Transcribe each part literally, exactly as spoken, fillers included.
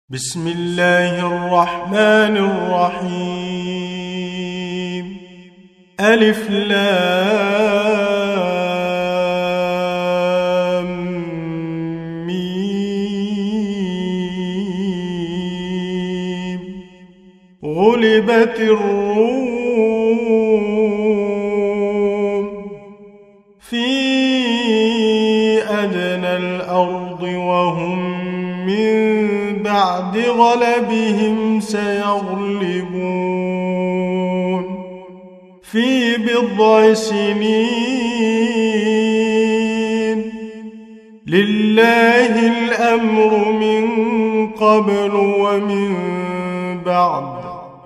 بسم الله الرحمن الرحيم. ألف لام ميم. غلبت الروم في أدنى الأرض وهم من بعد غلبهم سيغلبون في بضع سنين. لله الأمر من قبل ومن بعد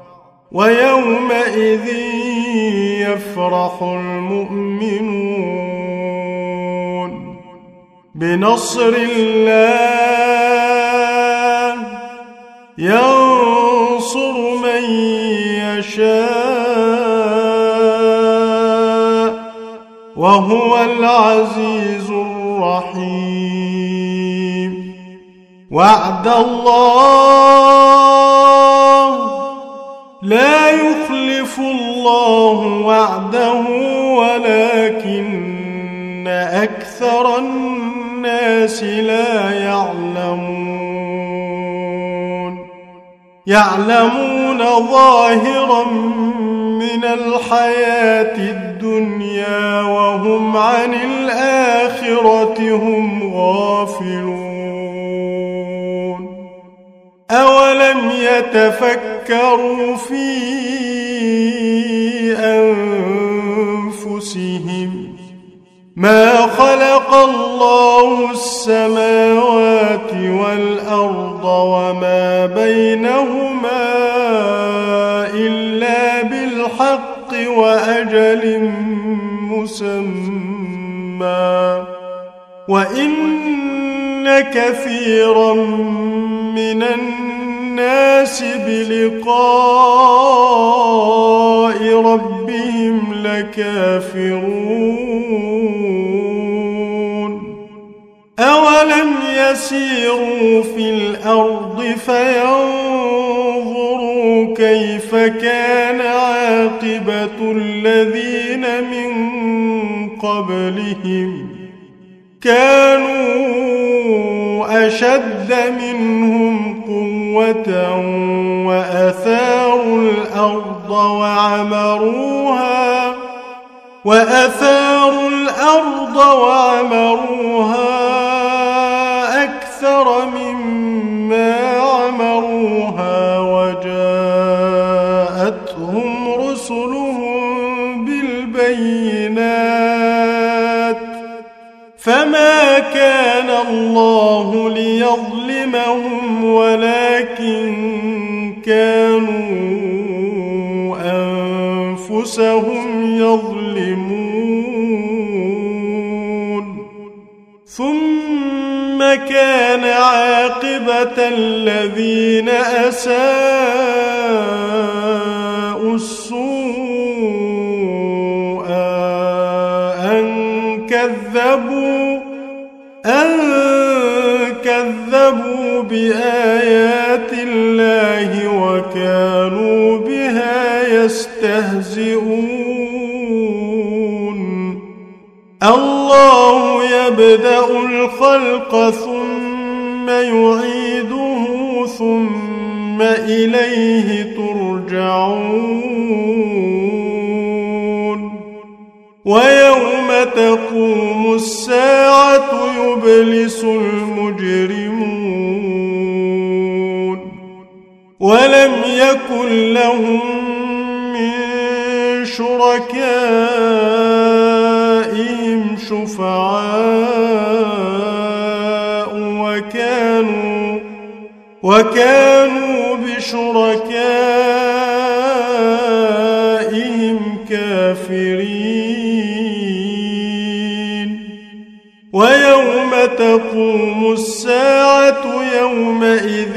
ويومئذ يفرح المؤمنون بنصر الله ينصر من يشاء وهو العزيز الرحيم. وعد الله لا يخلف الله وعده ولكن أكثر الناس لا يعلمون. يعلمون ظاهرا من الحياة الدنيا وهم عن الآخرة هم غافلون. أولم يتفكروا في أنفسهم ما خلق الله السماوات والأرض وما بينهما إلا بالحق وأجل مسمى وإن كثيرا من الناس بلقاء ربهم لكافرون. أولم يسيروا في الأرض فينظروا كيف كان عاقبة الذين من قبلهم كانوا أشد منهم قوة وأثاروا الأرض وعمروها وأثاروا الأرض وعمروها أكثر مما عمروها وجاءتهم رسلهم بالبينات فما كان الله ليظلمهم ولكن كانوا أنفسهم يظلمون. ثم كان عاقبة الذين أساءوا السوء أن كذبوا أن كذبوا بآيات الله وكانوا بها يستهزئون. الله يبدأ الخلق ثم يعيده ثم إليه ترجعون. ويوم تقوم الساعة يبلس المجرمون ولم يكن لهم من شركائهم شفعاء وكانوا وكانوا بشركائهم كافرين. ويوم تقوم الساعة يومئذ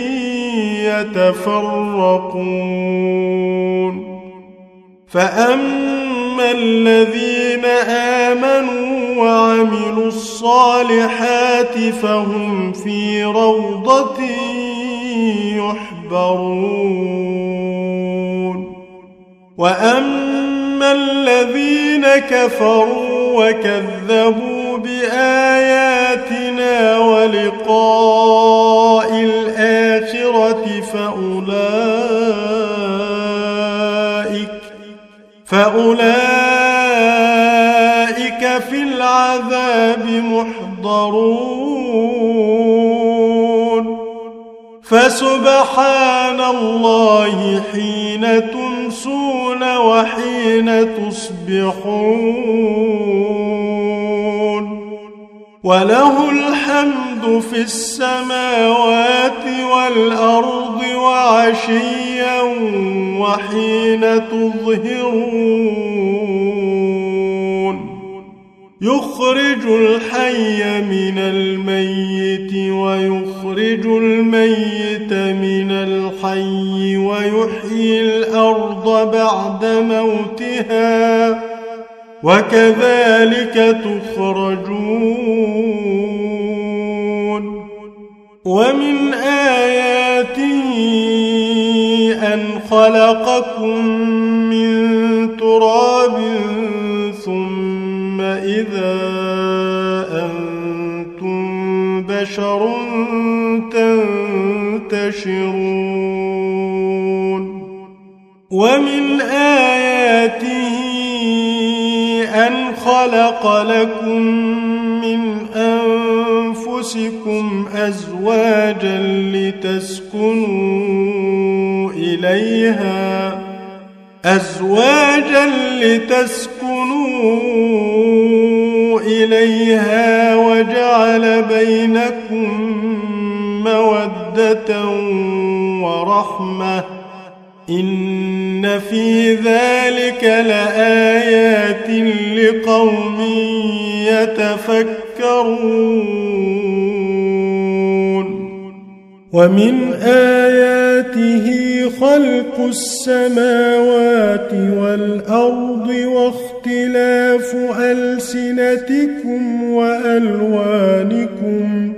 يتفرقون. فأما الذين آمنوا وعملوا الصالحات فهم في روضة يحبرون وأما الذين كفروا وكذبوا بآياتنا ولقاء الآخرة فأولئك فأولئك في العذاب محضرون فسبحان الله حين تمسون وحين تصبحون وله الحمد في السماوات والأرض وعشيا وحين تظهرون يخرج الحي من الميت ويخرج الميت من الحي ويحيي الأرض بعد موتها وكذلك تخرجون ومن آياته أن خلقكم من تراب ثم إذا أنتم بشر تنتشرون ومن آياته أن خلق لكم من أنفسكم أزواجا لتسكنوا إليها أزواجا لتسكنوا إليها وجعل بينكم مودة ورحمة إن في ذلك لآيات لقوم يتفكرون ومن آياته خلق السماوات والأرض واختلاف ألسنتكم وألوانكم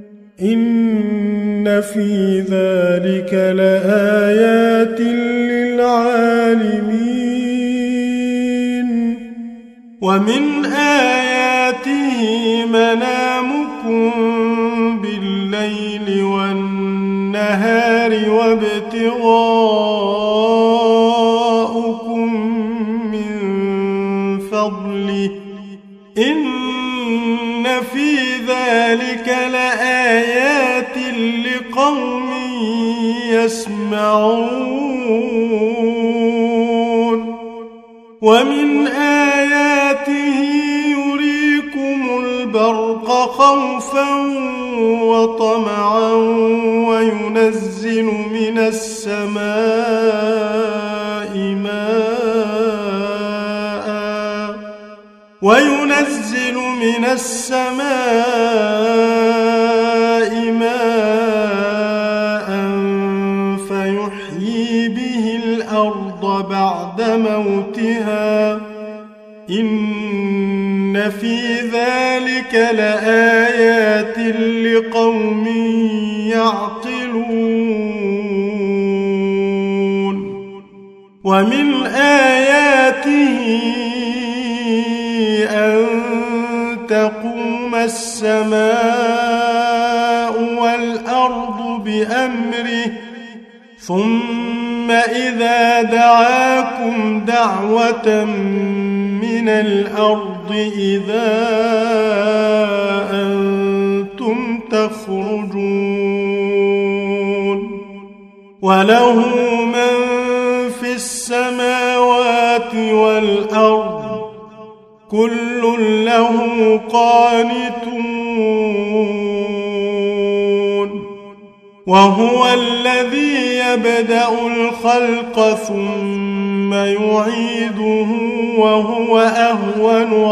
إن في ذلك لآيات للعالمين ومن آياته منامكم بالليل والنهار وابتغاؤكم من فضله إن في ذلك لآيات لقوم يسمعون ومن آياته يريكم البرق خوفا وطمعا وينزل من السماء ماء وينزل من السماء ماء فيحيي به الأرض بعد موتها إن في ذلك لآيات لقوم يعقلون ومن آياته أن تقوم السماء والأرض بأمره ثم إذا دعاكم دعوة من الأرض إذا أنتم تخرجون وله من في السماوات والأرض كل له قانتون وهو الذي يبدأ الخلق ثم يعيده وهو أهون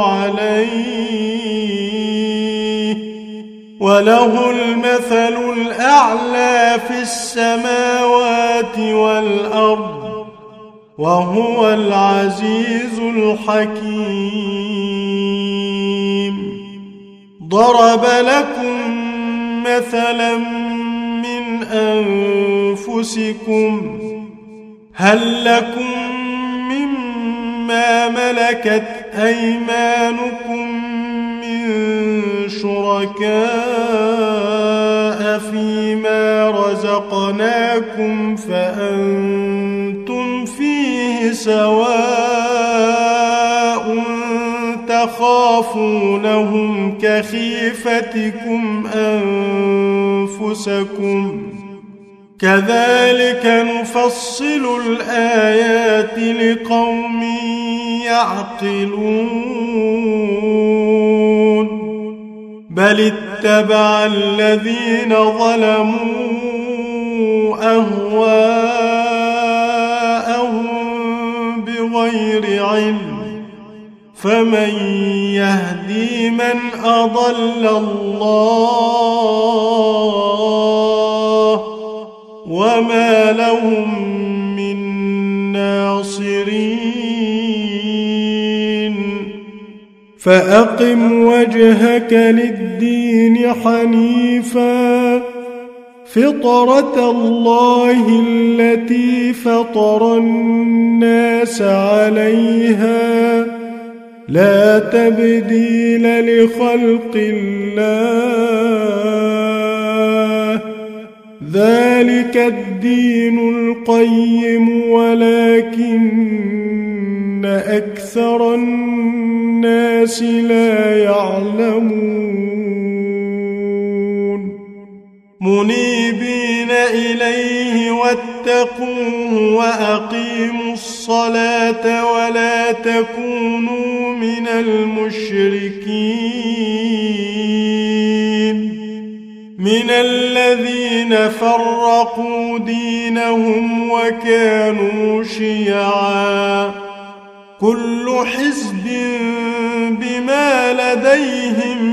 عليه وله المثل الأعلى في السماوات والأرض وهو العزيز الحكيم ضرب لكم مثلا من أنفسكم أنفسكم هل لكم مما ملكت أيمانكم من شركاء فيما رزقناكم فأنتم فيه سواء تخافونهم كخيفتكم أنفسكم كذلك نفصل الآيات لقوم يعقلون بل اتبع الذين ظلموا أهواءهم بغير علم فمن يهدي من أضل الله وما لهم من ناصرين فأقم وجهك للدين حنيفا فطرة الله التي فطر الناس عليها لا تبديل لخلق الله ذلك الدين القيم ولكن أكثر الناس لا يعلمون منيبين إليه واتقوه وأقيموا الصلاة ولا تكونوا من المشركين من الذين فرقوا دينهم وكانوا شيعا كل حزب بما لديهم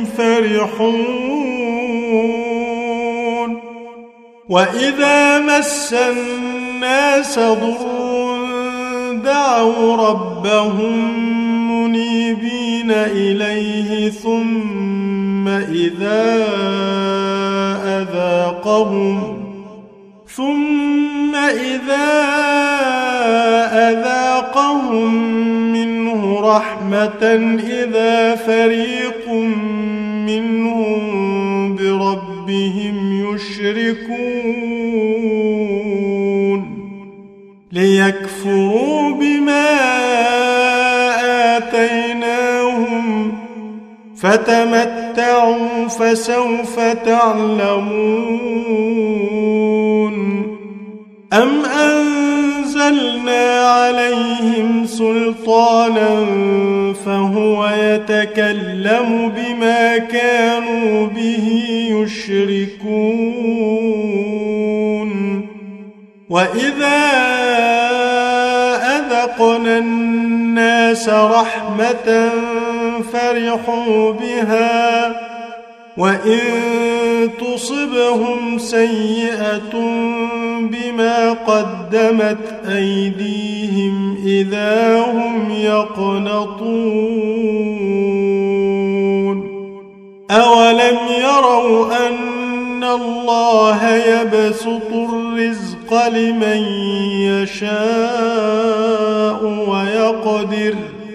فرحون وإذا مس الناس ضر دعوا ربهم منيبين إليه ثم إذا أذاقهم ثم إذا أذاقهم منه رحمة إذا فريق منهم بربهم يشركون ليكفروا بما آتيناهم فتمتعوا فسوف تعلمون أم أنزلنا عليهم سلطانا فهو يتكلم بما كانوا به يشركون وإذا أذقنا الناس رحمة فرحوا بها وإن تصبهم سيئة بما قدمت أيديهم إذا هم يقنطون أولم يروا أن الله يبسط الرزق لمن يشاء ويقدر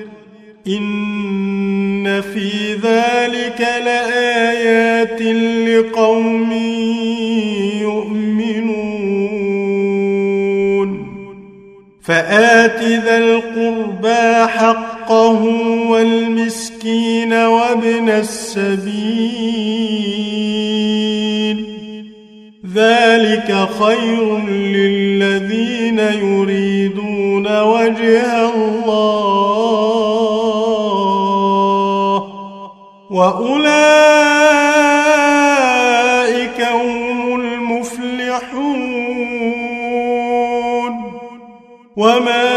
إن في ذلك لآيات لقوم يؤمنون فآت ذا القربى حقه والمسكين وابن السبيل ذلك خير للذين يريدون وجه الله وأولئك هم المفلحون وما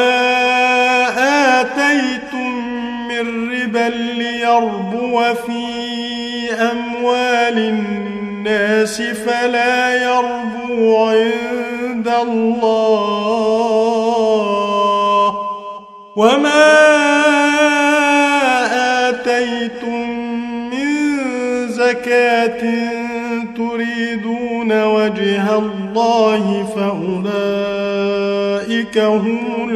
آتيتم من ربا ليربو في أموال الناس فلا يربو عند الله وما آتيتم من زكاة تريدون وجه الله الله فأولئك هم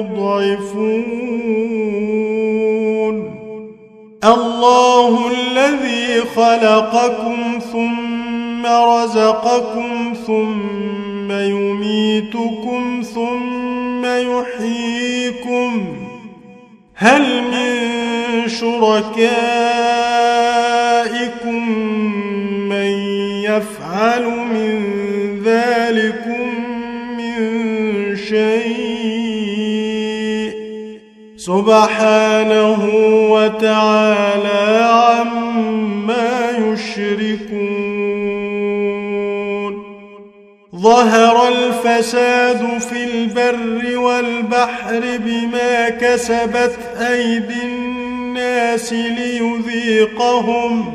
المضعفون. الله الذي خلقكم ثم رزقكم ثم يميتكم ثم يحييكم، هل من شركائكم من يفعل من ذلكم من شيء؟ سبحانه وتعالى عما يشركون. ظهر الفساد في البر والبحر بما كسبت أيدي الناس ليذيقهم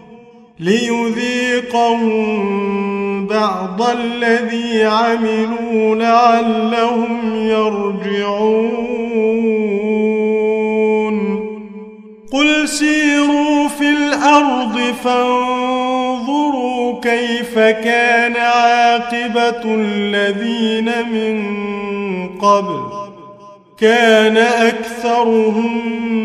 ليذيقهم بعض الذي عملوا لعلهم يرجعون. قل سيروا في الأرض فانظروا كيف كان عاقبة الذين من قبل، كان أكثرهم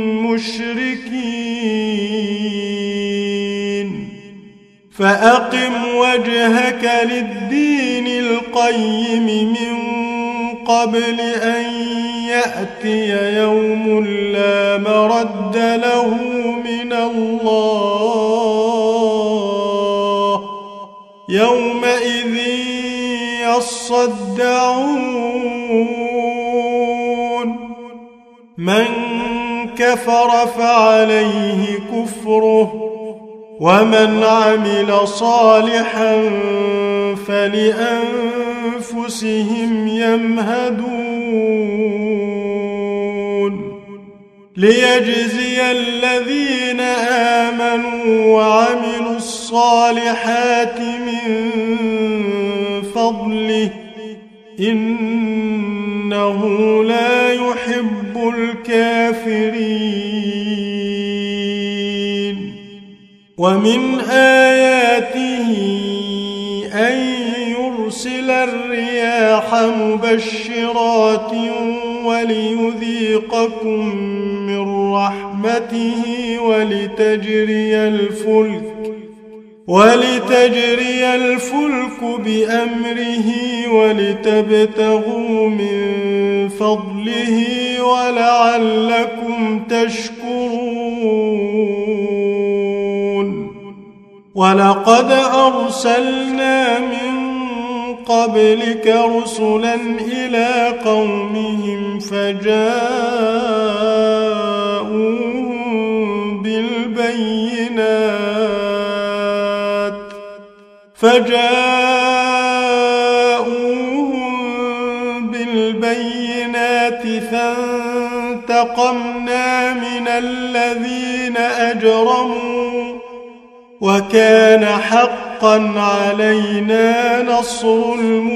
مشركين. فأقم وجهك للدين القيم من قبل أن يأتي يوم لا مرد له من الله، يومئذ يصدعون. من كفر فعليه كفره، ومن عمل صالحا فلأنفسهم يمهدون. ليجزي الذين آمنوا وعملوا الصالحات من فضله، إنه لا يحب الكافرين. ومن آياته أن يرسل الرياح مبشرات وليذيقكم من رحمته ولتجري الفلك ولتجري الفلك بأمره ولتبتغوا من فضله ولعلكم تشكرون. ولقد أرسلنا من قبلك رسلا إلى قومهم فجاءوهم بالبينات فجاءوهم بالبينات فانتقمنا من الذين أجرموا، وكان حقا علينا نصر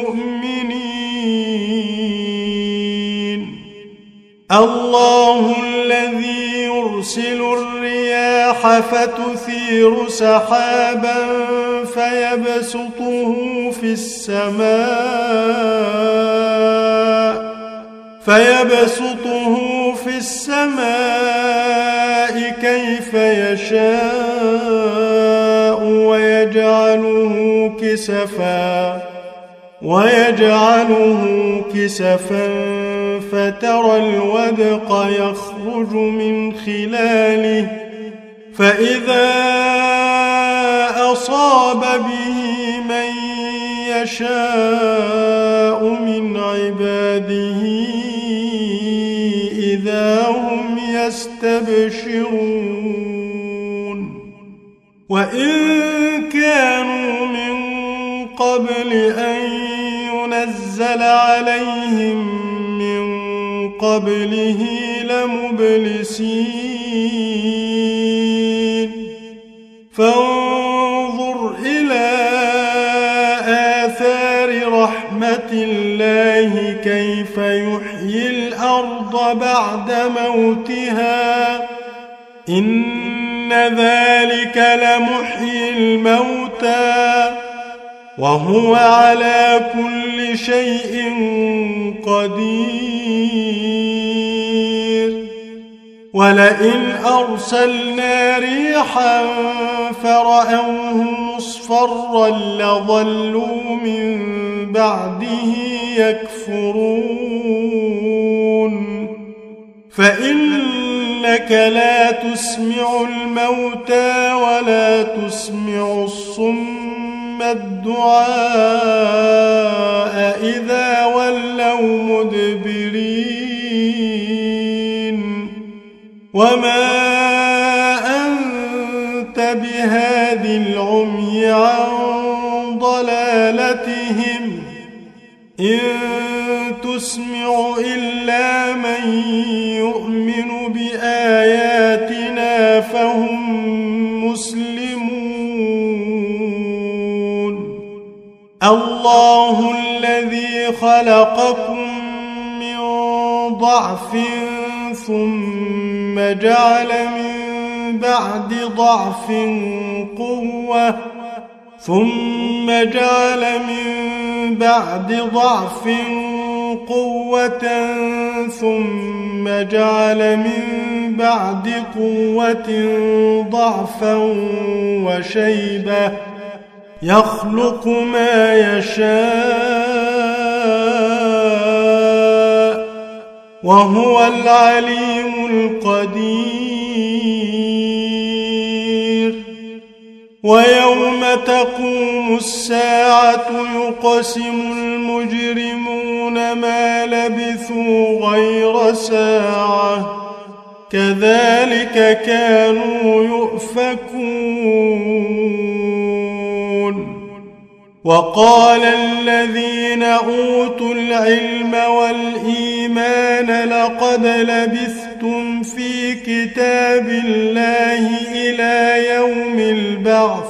المؤمنين. الله الذي يرسل الرياح فتثير سحابا فيبسطه في السماء فيبسطه في السماء كيف يشاء ويجعله كسفا ويجعله كسفا فترى الودق يخرج من خلاله، فإذا أصاب به من يشاء من عباده إذا هم يستبشرون. وإن كانوا من قبل أن ينزل عليهم من قبله لمبلسين. فانظر إلى آثار رحمة الله كيف يحيي الأرض بعد موتها، إن ذلك لمحيي الموتى وهو على كل شيء قدير. ولئن أرسلنا ريحا فرأوه مصفرا لظلوا من بعده يكفرون. فإنك لا تسمع الموتى ولا تسمع الصم الدعاء إذا ولوا مدبرين. وما أنت بهاد العمي عن ضلالتهم إن تسمع إلا من يؤمن بآياتنا فهم مسلمون. الله الذي خلقكم من ضعف ثم جعل من بعد ضعف قوة ثم جعل من بعد ضعف قوة ثم جعل من بعد قوة ضعفا وشيبة يخلق ما يشاء وهو العليم القدير. ويوم تقوم الساعة يقسم المجرمون ما لبثوا غير ساعة كذلك كانوا يؤفكون. وقال الذين أوتوا العلم والإيمان لقد لبثتم في كتاب الله إلى يوم البعث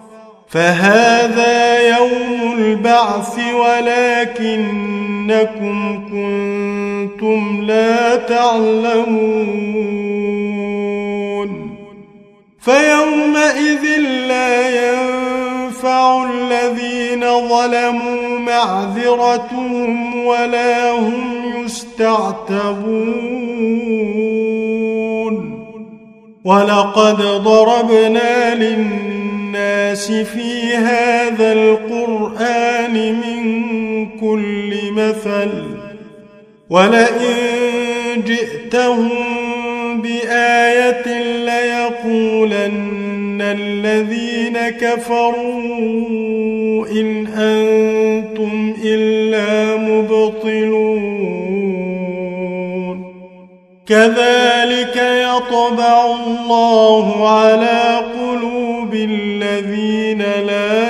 فهذا يوم البعث ولكنكم كنتم لا تعلمون. فيومئذ لا ينفع الذين ظلموا معذرتهم ولا هم يستعتبون. ولقد ضربنا للناس في هذا القرآن من كل مثل ولئن جئتهم بآية ليقولن الذين كفروا إن أنتم إلا مبطلون. كذلك يطبع الله على قلوب الذين لا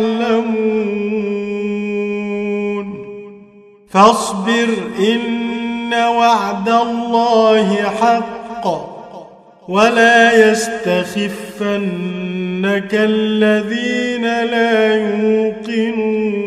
يعلمون. فاصبر إن وعد الله حق ولا يستخفنك الذين لا يوقنون.